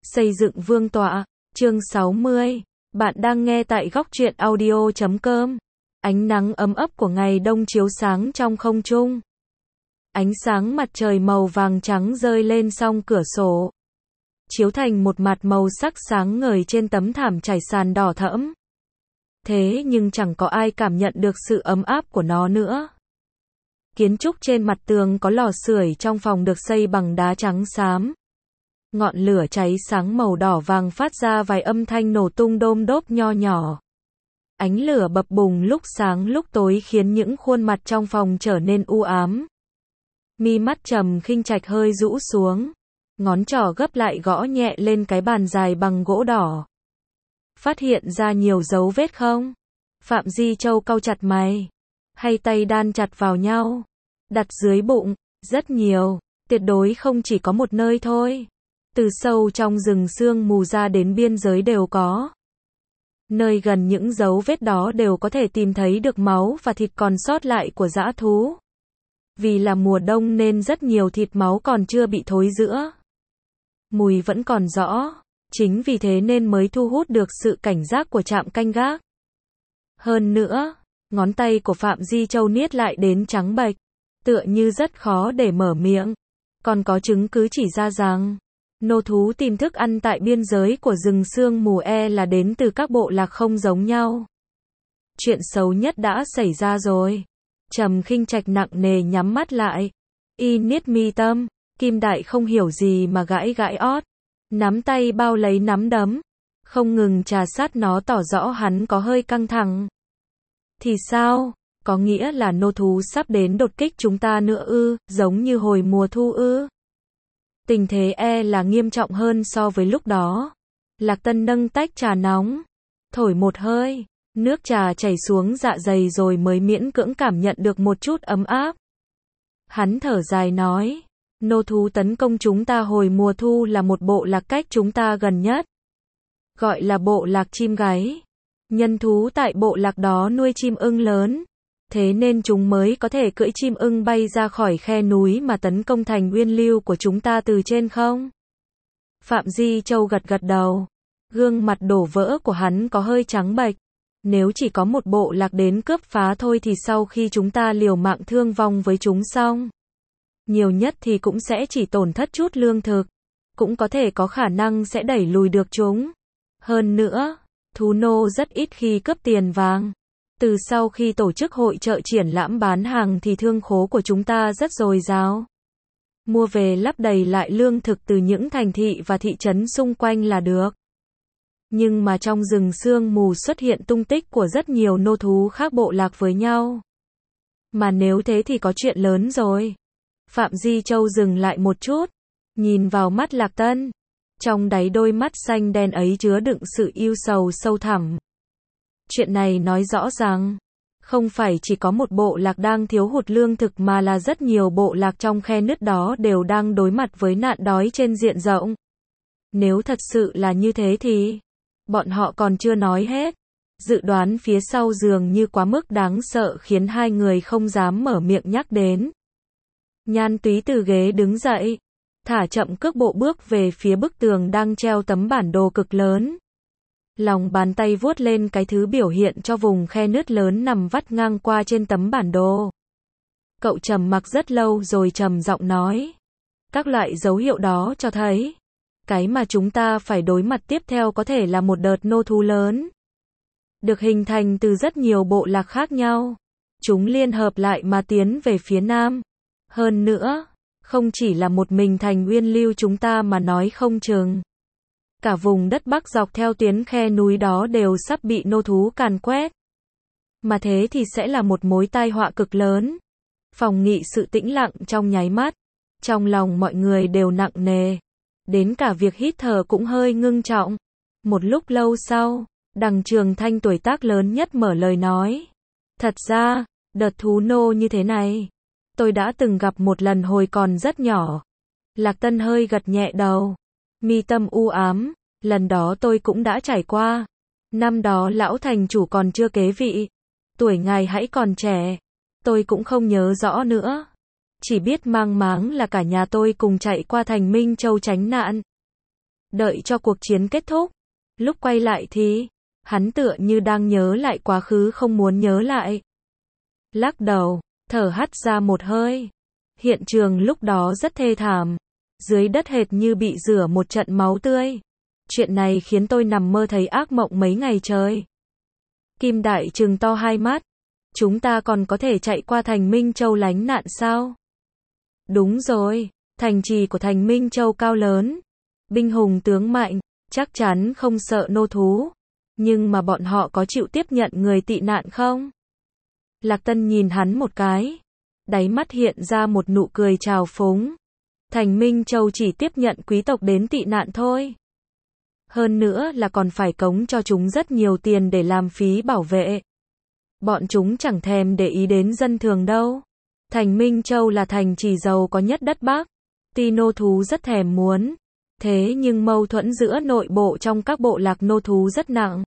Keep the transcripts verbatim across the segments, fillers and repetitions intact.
Xây dựng vương tọa, chương sáu mươi. Bạn đang nghe tại góc truyện audio chấm com. Ánh nắng ấm ấp của ngày đông chiếu sáng trong không trung. Ánh sáng mặt trời màu vàng trắng rơi lên song cửa sổ, chiếu thành một mặt màu sắc sáng ngời trên tấm thảm trải sàn đỏ thẫm. Thế nhưng chẳng có ai cảm nhận được sự ấm áp của nó nữa. Kiến trúc trên mặt tường có lò sưởi trong phòng được xây bằng đá trắng xám. Ngọn lửa cháy sáng màu đỏ vàng phát ra vài âm thanh nổ tung đôm đốp nho nhỏ. Ánh lửa bập bùng lúc sáng lúc tối khiến những khuôn mặt trong phòng trở nên u ám. Mi mắt Trầm Khinh Trạch hơi rũ xuống, ngón trỏ gấp lại gõ nhẹ lên cái bàn dài bằng gỗ đỏ. Phát hiện ra nhiều dấu vết không? Phạm Di Châu cau chặt mày. Hay tay đan chặt vào nhau, đặt dưới bụng, rất nhiều, tuyệt đối không chỉ có một nơi thôi. Từ sâu trong rừng sương mù ra đến biên giới đều có. Nơi gần những dấu vết đó đều có thể tìm thấy được máu và thịt còn sót lại của dã thú. Vì là mùa đông nên rất nhiều thịt máu còn chưa bị thối rữa. Mùi vẫn còn rõ, chính vì thế nên mới thu hút được sự cảnh giác của trạm canh gác. Hơn nữa, ngón tay của Phạm Di Châu niết lại đến trắng bệch, tựa như rất khó để mở miệng. Còn có chứng cứ chỉ ra rằng, nô thú tìm thức ăn tại biên giới của rừng sương mù e là đến từ các bộ lạc không giống nhau. Chuyện xấu nhất đã xảy ra rồi. Trầm Khinh Trạch nặng nề nhắm mắt lại. Y niết mi tâm, Kim Đại không hiểu gì mà gãi gãi ót. Nắm tay bao lấy nắm đấm, không ngừng trà sát nó tỏ rõ hắn có hơi căng thẳng. Thì sao? Có nghĩa là nô thú sắp đến đột kích chúng ta nữa ư, giống như hồi mùa thu ư? Tình thế e là nghiêm trọng hơn so với lúc đó. Lạc Tân nâng tách trà nóng, thổi một hơi, nước trà chảy xuống dạ dày rồi mới miễn cưỡng cảm nhận được một chút ấm áp. Hắn thở dài nói, nô thú tấn công chúng ta hồi mùa thu là một bộ lạc cách chúng ta gần nhất. Gọi là bộ lạc chim gáy. Nhân thú tại bộ lạc đó nuôi chim ưng lớn. Thế nên chúng mới có thể cưỡi chim ưng bay ra khỏi khe núi mà tấn công thành uyên lưu của chúng ta từ trên không? Phạm Di Châu gật gật đầu. Gương mặt đổ vỡ của hắn có hơi trắng bệch. Nếu chỉ có một bộ lạc đến cướp phá thôi thì sau khi chúng ta liều mạng thương vong với chúng xong, nhiều nhất thì cũng sẽ chỉ tổn thất chút lương thực. Cũng có thể có khả năng sẽ đẩy lùi được chúng. Hơn nữa, thú nô rất ít khi cướp tiền vàng. Từ sau khi tổ chức hội chợ triển lãm bán hàng thì thương khố của chúng ta rất dồi dào. Mua về lắp đầy lại lương thực từ những thành thị và thị trấn xung quanh là được. Nhưng mà trong rừng sương mù xuất hiện tung tích của rất nhiều nô thú khác bộ lạc với nhau. Mà nếu thế thì có chuyện lớn rồi. Phạm Di Châu dừng lại một chút, nhìn vào mắt Lạc Tân. Trong đáy đôi mắt xanh đen ấy chứa đựng sự ưu sầu sâu thẳm. Chuyện này nói rõ rằng, không phải chỉ có một bộ lạc đang thiếu hụt lương thực mà là rất nhiều bộ lạc trong khe nứt đó đều đang đối mặt với nạn đói trên diện rộng. Nếu thật sự là như thế thì, bọn họ còn chưa nói hết. Dự đoán phía sau dường như quá mức đáng sợ khiến hai người không dám mở miệng nhắc đến. Nhan Túy từ ghế đứng dậy, thả chậm cước bộ bước về phía bức tường đang treo tấm bản đồ cực lớn. Lòng bàn tay vuốt lên cái thứ biểu hiện cho vùng khe nứt lớn nằm vắt ngang qua trên tấm bản đồ. Cậu trầm mặc rất lâu rồi trầm giọng nói. Các loại dấu hiệu đó cho thấy, cái mà chúng ta phải đối mặt tiếp theo có thể là một đợt nô thú lớn. Được hình thành từ rất nhiều bộ lạc khác nhau. Chúng liên hợp lại mà tiến về phía nam. Hơn nữa, không chỉ là một mình thành uyên lưu chúng ta mà nói không chừng. Cả vùng đất Bắc dọc theo tuyến khe núi đó đều sắp bị nô thú càn quét. Mà thế thì sẽ là một mối tai họa cực lớn. Phòng nghị sự tĩnh lặng trong nháy mắt. Trong lòng mọi người đều nặng nề. Đến cả việc hít thở cũng hơi ngưng trọng. Một lúc lâu sau, Đằng Trường Thanh tuổi tác lớn nhất mở lời nói. Thật ra, đợt thú nô như thế này, tôi đã từng gặp một lần hồi còn rất nhỏ. Lạc Tân hơi gật nhẹ đầu. Mi tâm u ám, lần đó tôi cũng đã trải qua. Năm đó lão thành chủ còn chưa kế vị. Tuổi ngài hãy còn trẻ. Tôi cũng không nhớ rõ nữa. Chỉ biết mang máng là cả nhà tôi cùng chạy qua thành Minh Châu tránh nạn. Đợi cho cuộc chiến kết thúc, lúc quay lại thì, hắn tựa như đang nhớ lại quá khứ không muốn nhớ lại. Lắc đầu, thở hắt ra một hơi. Hiện trường lúc đó rất thê thảm. Dưới đất hệt như bị rửa một trận máu tươi. Chuyện này khiến tôi nằm mơ thấy ác mộng mấy ngày trời. Kim Đại trừng to hai mắt. Chúng ta còn có thể chạy qua thành Minh Châu lánh nạn sao? Đúng rồi, thành trì của thành Minh Châu cao lớn. Binh hùng tướng mạnh, chắc chắn không sợ nô thú. Nhưng mà bọn họ có chịu tiếp nhận người tị nạn không? Lạc Tân nhìn hắn một cái. Đáy mắt hiện ra một nụ cười trào phúng. Thành Minh Châu chỉ tiếp nhận quý tộc đến tị nạn thôi. Hơn nữa là còn phải cống cho chúng rất nhiều tiền để làm phí bảo vệ. Bọn chúng chẳng thèm để ý đến dân thường đâu. Thành Minh Châu là thành trì giàu có nhất đất Bắc. Tuy nô thú rất thèm muốn. Thế nhưng mâu thuẫn giữa nội bộ trong các bộ lạc nô thú rất nặng.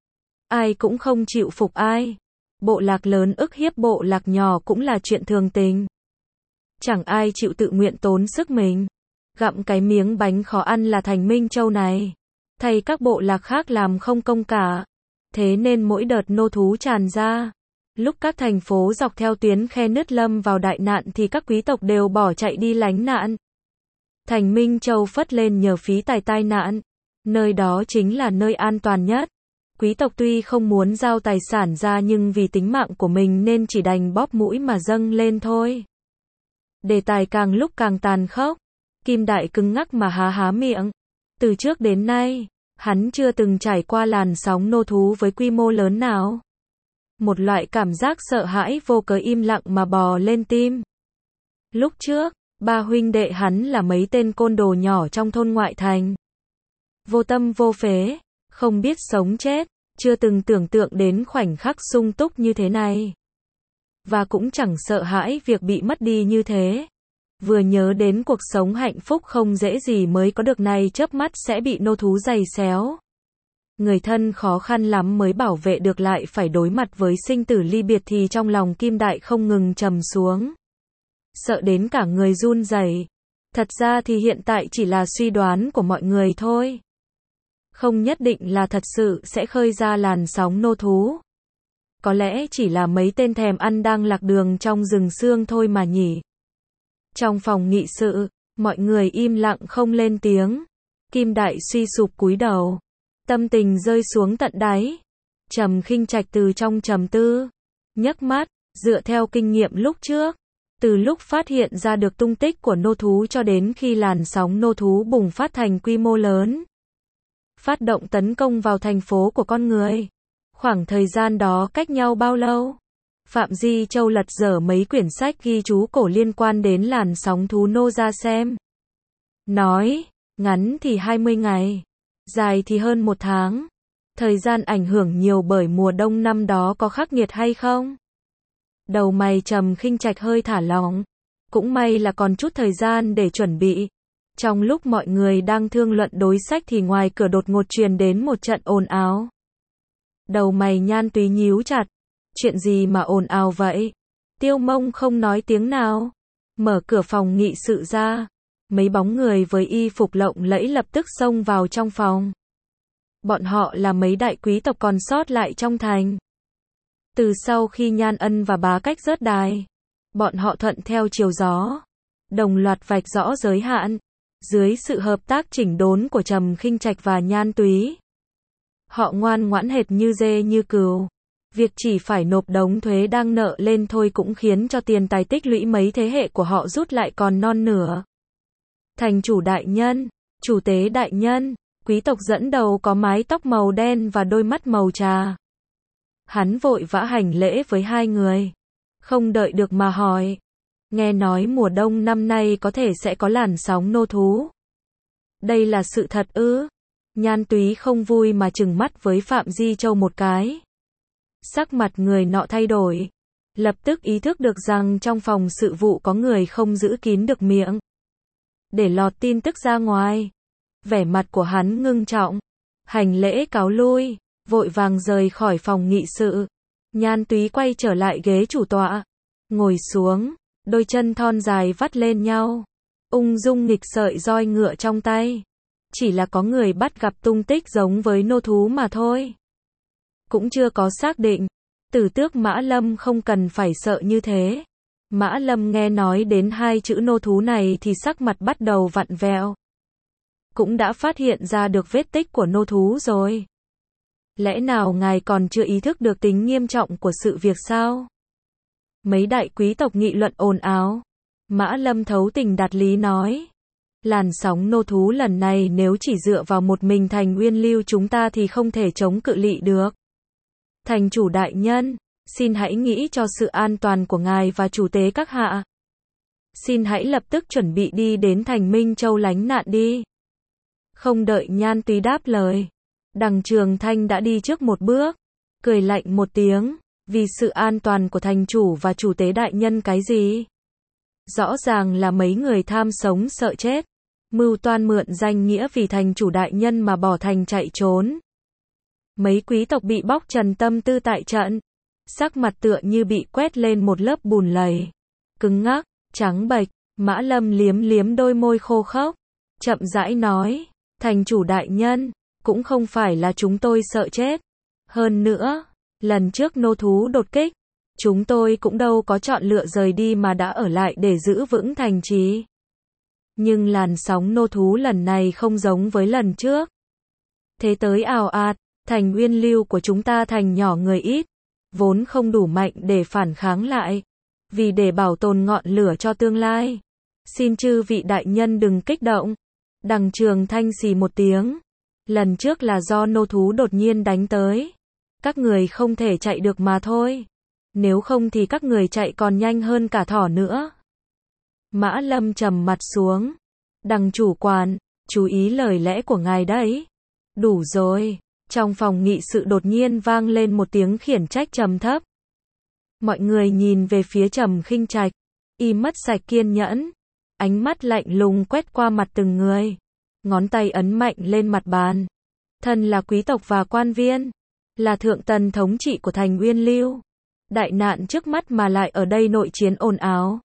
Ai cũng không chịu phục ai. Bộ lạc lớn ức hiếp bộ lạc nhỏ cũng là chuyện thường tình. Chẳng ai chịu tự nguyện tốn sức mình. Gặm cái miếng bánh khó ăn là thành Minh Châu này. Thay các bộ lạc khác làm không công cả. Thế nên mỗi đợt nô thú tràn ra. Lúc các thành phố dọc theo tuyến khe nứt lâm vào đại nạn thì các quý tộc đều bỏ chạy đi lánh nạn. Thành Minh Châu phất lên nhờ phí tài tai nạn. Nơi đó chính là nơi an toàn nhất. Quý tộc tuy không muốn giao tài sản ra nhưng vì tính mạng của mình nên chỉ đành bóp mũi mà dâng lên thôi. Đề tài càng lúc càng tàn khốc. Kim Đại cứng ngắc mà há há miệng. Từ trước đến nay, hắn chưa từng trải qua làn sóng nô thú với quy mô lớn nào. Một loại cảm giác sợ hãi vô cớ im lặng mà bò lên tim. Lúc trước, ba huynh đệ hắn là mấy tên côn đồ nhỏ trong thôn ngoại thành. Vô tâm vô phế, không biết sống chết, chưa từng tưởng tượng đến khoảnh khắc sung túc như thế này. Và cũng chẳng sợ hãi việc bị mất đi như thế. Vừa nhớ đến cuộc sống hạnh phúc không dễ gì mới có được này chớp mắt sẽ bị nô thú giày xéo. Người thân khó khăn lắm mới bảo vệ được lại phải đối mặt với sinh tử ly biệt thì trong lòng Kim Đại không ngừng trầm xuống. Sợ đến cả người run rẩy. Thật ra thì hiện tại chỉ là suy đoán của mọi người thôi. Không nhất định là thật sự sẽ khơi ra làn sóng nô thú. Có lẽ chỉ là mấy tên thèm ăn đang lạc đường trong rừng sương thôi mà nhỉ. Trong phòng nghị sự, mọi người im lặng không lên tiếng. Kim Đại suy sụp cúi đầu. Tâm tình rơi xuống tận đáy. Trầm Khinh Trạch từ trong trầm tư. Nhấc mắt, dựa theo kinh nghiệm lúc trước. Từ lúc phát hiện ra được tung tích của nô thú cho đến khi làn sóng nô thú bùng phát thành quy mô lớn. Phát động tấn công vào thành phố của con người. Khoảng thời gian đó cách nhau bao lâu? Phạm Di Châu lật dở mấy quyển sách ghi chú cổ liên quan đến làn sóng thú nô ra xem. Nói, ngắn thì hai mươi ngày, dài thì hơn một tháng. Thời gian ảnh hưởng nhiều bởi mùa đông năm đó có khắc nghiệt hay không? Đầu mày Trầm Khinh Trạch hơi thả lỏng. Cũng may là còn chút thời gian để chuẩn bị. Trong lúc mọi người đang thương luận đối sách thì ngoài cửa đột ngột truyền đến một trận ồn ào. Đầu mày Nhan Túy nhíu chặt. Chuyện gì mà ồn ào vậy? Tiêu Mông không nói tiếng nào. Mở cửa phòng nghị sự ra. Mấy bóng người với y phục lộng lẫy lập tức xông vào trong phòng. Bọn họ là mấy đại quý tộc còn sót lại trong thành. Từ sau khi Nhan Ân và Bá Cách rớt đài, bọn họ thuận theo chiều gió, đồng loạt vạch rõ giới hạn. Dưới sự hợp tác chỉnh đốn của Trầm Khinh Trạch và Nhan Túy, họ ngoan ngoãn hệt như dê như cừu. Việc chỉ phải nộp đống thuế đang nợ lên thôi cũng khiến cho tiền tài tích lũy mấy thế hệ của họ rút lại còn non nửa. Thành chủ đại nhân, chủ tế đại nhân, quý tộc dẫn đầu có mái tóc màu đen và đôi mắt màu trà. Hắn vội vã hành lễ với hai người. Không đợi được mà hỏi. Nghe nói mùa đông năm nay có thể sẽ có làn sóng nô thú. Đây là sự thật ư? Nhan Túy không vui mà trừng mắt với Phạm Di Châu một cái. Sắc mặt người nọ thay đổi. Lập tức ý thức được rằng trong phòng sự vụ có người không giữ kín được miệng. Để lọt tin tức ra ngoài. Vẻ mặt của hắn ngưng trọng. Hành lễ cáo lui. Vội vàng rời khỏi phòng nghị sự. Nhan Túy quay trở lại ghế chủ tọa. Ngồi xuống. Đôi chân thon dài vắt lên nhau. Ung dung nghịch sợi roi ngựa trong tay. chỉ là có người bắt gặp tung tích giống với nô thú mà thôi. Cũng chưa có xác định. Tử Tước Mã Lâm không cần phải sợ như thế. Mã Lâm nghe nói đến hai chữ nô thú này thì sắc mặt bắt đầu vặn vẹo. Cũng đã phát hiện ra được vết tích của nô thú rồi. Lẽ nào ngài còn chưa ý thức được tính nghiêm trọng của sự việc sao? Mấy đại quý tộc nghị luận ồn ào. Mã Lâm thấu tình đạt lý nói. Làn sóng nô thú lần này nếu chỉ dựa vào một mình Thành Uyên Lưu chúng ta thì không thể chống cự lị được. Thành chủ đại nhân, xin hãy nghĩ cho sự an toàn của ngài và chủ tế các hạ. Xin hãy lập tức chuẩn bị đi đến thành Minh Châu lánh nạn đi. Không đợi Nhan Túy đáp lời. Đằng Trường Thanh đã đi trước một bước. Cười lạnh một tiếng. Vì sự an toàn của thành chủ và chủ tế đại nhân cái gì? Rõ ràng là mấy người tham sống sợ chết. Mưu toan mượn danh nghĩa vì thành chủ đại nhân mà bỏ thành chạy trốn. Mấy quý tộc bị bóc trần tâm tư tại trận. Sắc mặt tựa như bị quét lên một lớp bùn lầy. Cứng ngắc, trắng bệch. Mã Lâm liếm liếm đôi môi khô khốc. Chậm rãi nói. Thành chủ đại nhân, cũng không phải là chúng tôi sợ chết. Hơn nữa, lần trước nô thú đột kích, chúng tôi cũng đâu có chọn lựa rời đi mà đã ở lại để giữ vững thành trì. Nhưng làn sóng nô thú lần này không giống với lần trước. Thế tới ào ạt, thành Uyên Lưu của chúng ta thành nhỏ người ít, vốn không đủ mạnh để phản kháng lại. Vì để bảo tồn ngọn lửa cho tương lai. Xin chư vị đại nhân đừng kích động. Đằng Trường Thanh xì một tiếng. Lần trước là do nô thú đột nhiên đánh tới. Các người không thể chạy được mà thôi. Nếu không thì các người chạy còn nhanh hơn cả thỏ nữa. Mã Lâm trầm mặt xuống. Đằng chủ quản, chú ý lời lẽ của ngài đấy. Đủ rồi. Trong phòng nghị sự đột nhiên vang lên một tiếng khiển trách trầm thấp. Mọi người nhìn về phía Trầm Khinh Trạch. Y mất sạch kiên nhẫn. Ánh mắt lạnh lùng quét qua mặt từng người. Ngón tay ấn mạnh lên mặt bàn. Thân là quý tộc và quan viên. Là thượng tần thống trị của thành Uyên Lưu. Đại nạn trước mắt mà lại ở đây nội chiến ồn ào.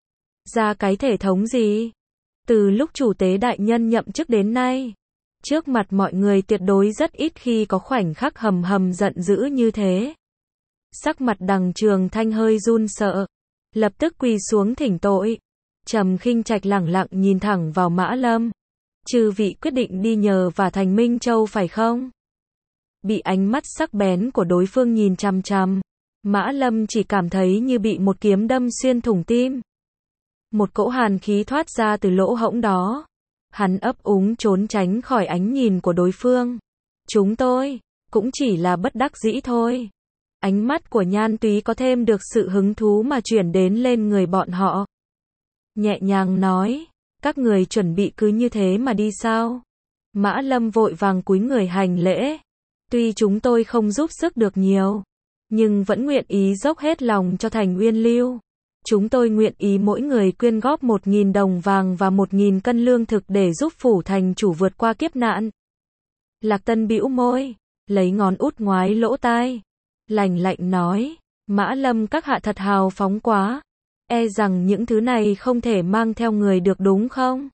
Ra cái thể thống gì? Từ lúc chủ tế đại nhân nhậm chức đến nay. Trước mặt mọi người tuyệt đối rất ít khi có khoảnh khắc hầm hầm giận dữ như thế. Sắc mặt Đằng Trường Thanh hơi run sợ. Lập tức quỳ xuống thỉnh tội. Trầm Khinh Trạch lẳng lặng nhìn thẳng vào Mã Lâm. Chư vị quyết định đi nhờ và thành Minh Châu phải không? Bị ánh mắt sắc bén của đối phương nhìn chằm chằm. Mã Lâm chỉ cảm thấy như bị một kiếm đâm xuyên thủng tim. Một cỗ hàn khí thoát ra từ lỗ hổng đó. Hắn ấp úng trốn tránh khỏi ánh nhìn của đối phương. Chúng tôi, cũng chỉ là bất đắc dĩ thôi. Ánh mắt của Nhan Túy có thêm được sự hứng thú mà chuyển đến lên người bọn họ. Nhẹ nhàng nói, các người chuẩn bị cứ như thế mà đi sao? Mã Lâm vội vàng cúi người hành lễ. Tuy chúng tôi không giúp sức được nhiều, nhưng vẫn nguyện ý dốc hết lòng cho thành Uyên Lưu. Chúng tôi nguyện ý mỗi người quyên góp một nghìn đồng vàng và một nghìn cân lương thực để giúp phủ thành chủ vượt qua kiếp nạn. Lạc Tân bĩu môi, lấy ngón út ngoái lỗ tai, lạnh lạnh nói, Mã Lâm các hạ thật hào phóng quá. E rằng những thứ này không thể mang theo người được đúng không?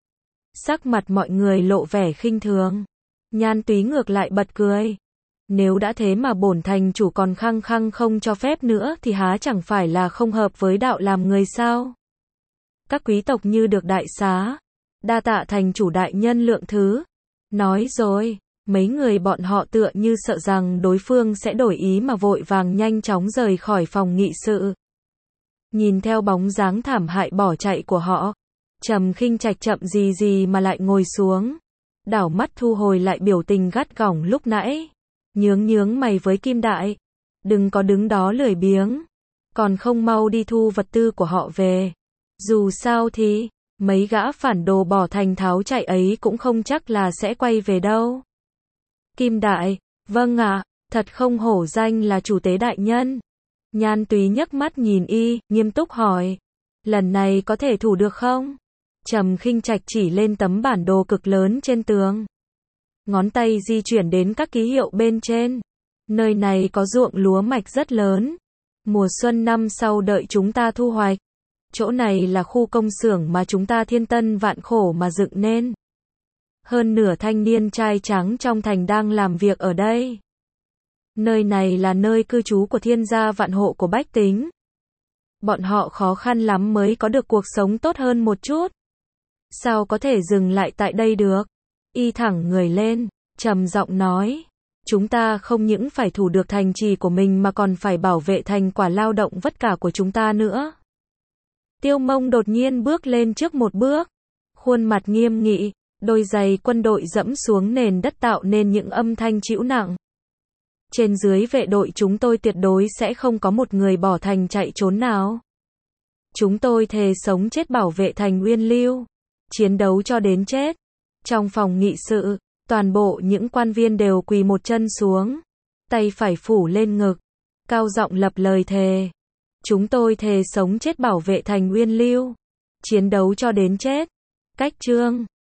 Sắc mặt mọi người lộ vẻ khinh thường. Nhan Túy ngược lại bật cười. Nếu đã thế mà bổn thành chủ còn khăng khăng không cho phép nữa thì há chẳng phải là không hợp với đạo làm người sao? Các quý tộc như được đại xá. Đa tạ thành chủ đại nhân lượng thứ. Nói rồi, mấy người bọn họ tựa như sợ rằng đối phương sẽ đổi ý mà vội vàng nhanh chóng rời khỏi phòng nghị sự. Nhìn theo bóng dáng thảm hại bỏ chạy của họ, Trầm Khinh Trạch chậm gì gì mà lại ngồi xuống. Đảo mắt thu hồi lại biểu tình gắt gỏng lúc nãy. Nhướng nhướng mày với Kim Đại. Đừng có đứng đó lười biếng. Còn không mau đi thu vật tư của họ về. Dù sao thì, mấy gã phản đồ bỏ thành tháo chạy ấy cũng không chắc là sẽ quay về đâu. Kim Đại, vâng ạ, thật không hổ danh là chủ tế đại nhân. Nhan Túy nhấc mắt nhìn y, nghiêm túc hỏi. Lần này có thể thủ được không? Trầm Khinh Trạch chỉ lên tấm bản đồ cực lớn trên tường. Ngón tay di chuyển đến các ký hiệu bên trên. Nơi này có ruộng lúa mạch rất lớn. Mùa xuân năm sau đợi chúng ta thu hoạch. Chỗ này là khu công xưởng mà chúng ta thiên tân vạn khổ mà dựng nên. Hơn nửa thanh niên trai trắng trong thành đang làm việc ở đây. Nơi này là nơi cư trú của thiên gia vạn hộ của bách tính. Bọn họ khó khăn lắm mới có được cuộc sống tốt hơn một chút. Sao có thể dừng lại tại đây được? Y thẳng người lên, trầm giọng nói. Chúng ta không những phải thủ được thành trì của mình mà còn phải bảo vệ thành quả lao động vất vả của chúng ta nữa. Tiêu Mông đột nhiên bước lên trước một bước. Khuôn mặt nghiêm nghị, đôi giày quân đội dẫm xuống nền đất tạo nên những âm thanh trĩu nặng. Trên dưới vệ đội chúng tôi tuyệt đối sẽ không có một người bỏ thành chạy trốn nào. Chúng tôi thề sống chết bảo vệ thành Uyên Lưu, chiến đấu cho đến chết. Trong phòng nghị sự, toàn bộ những quan viên đều quỳ một chân xuống, tay phải phủ lên ngực, cao giọng lập lời thề. Chúng tôi thề sống chết bảo vệ thành Uyên Lưu, chiến đấu cho đến chết. Cách chương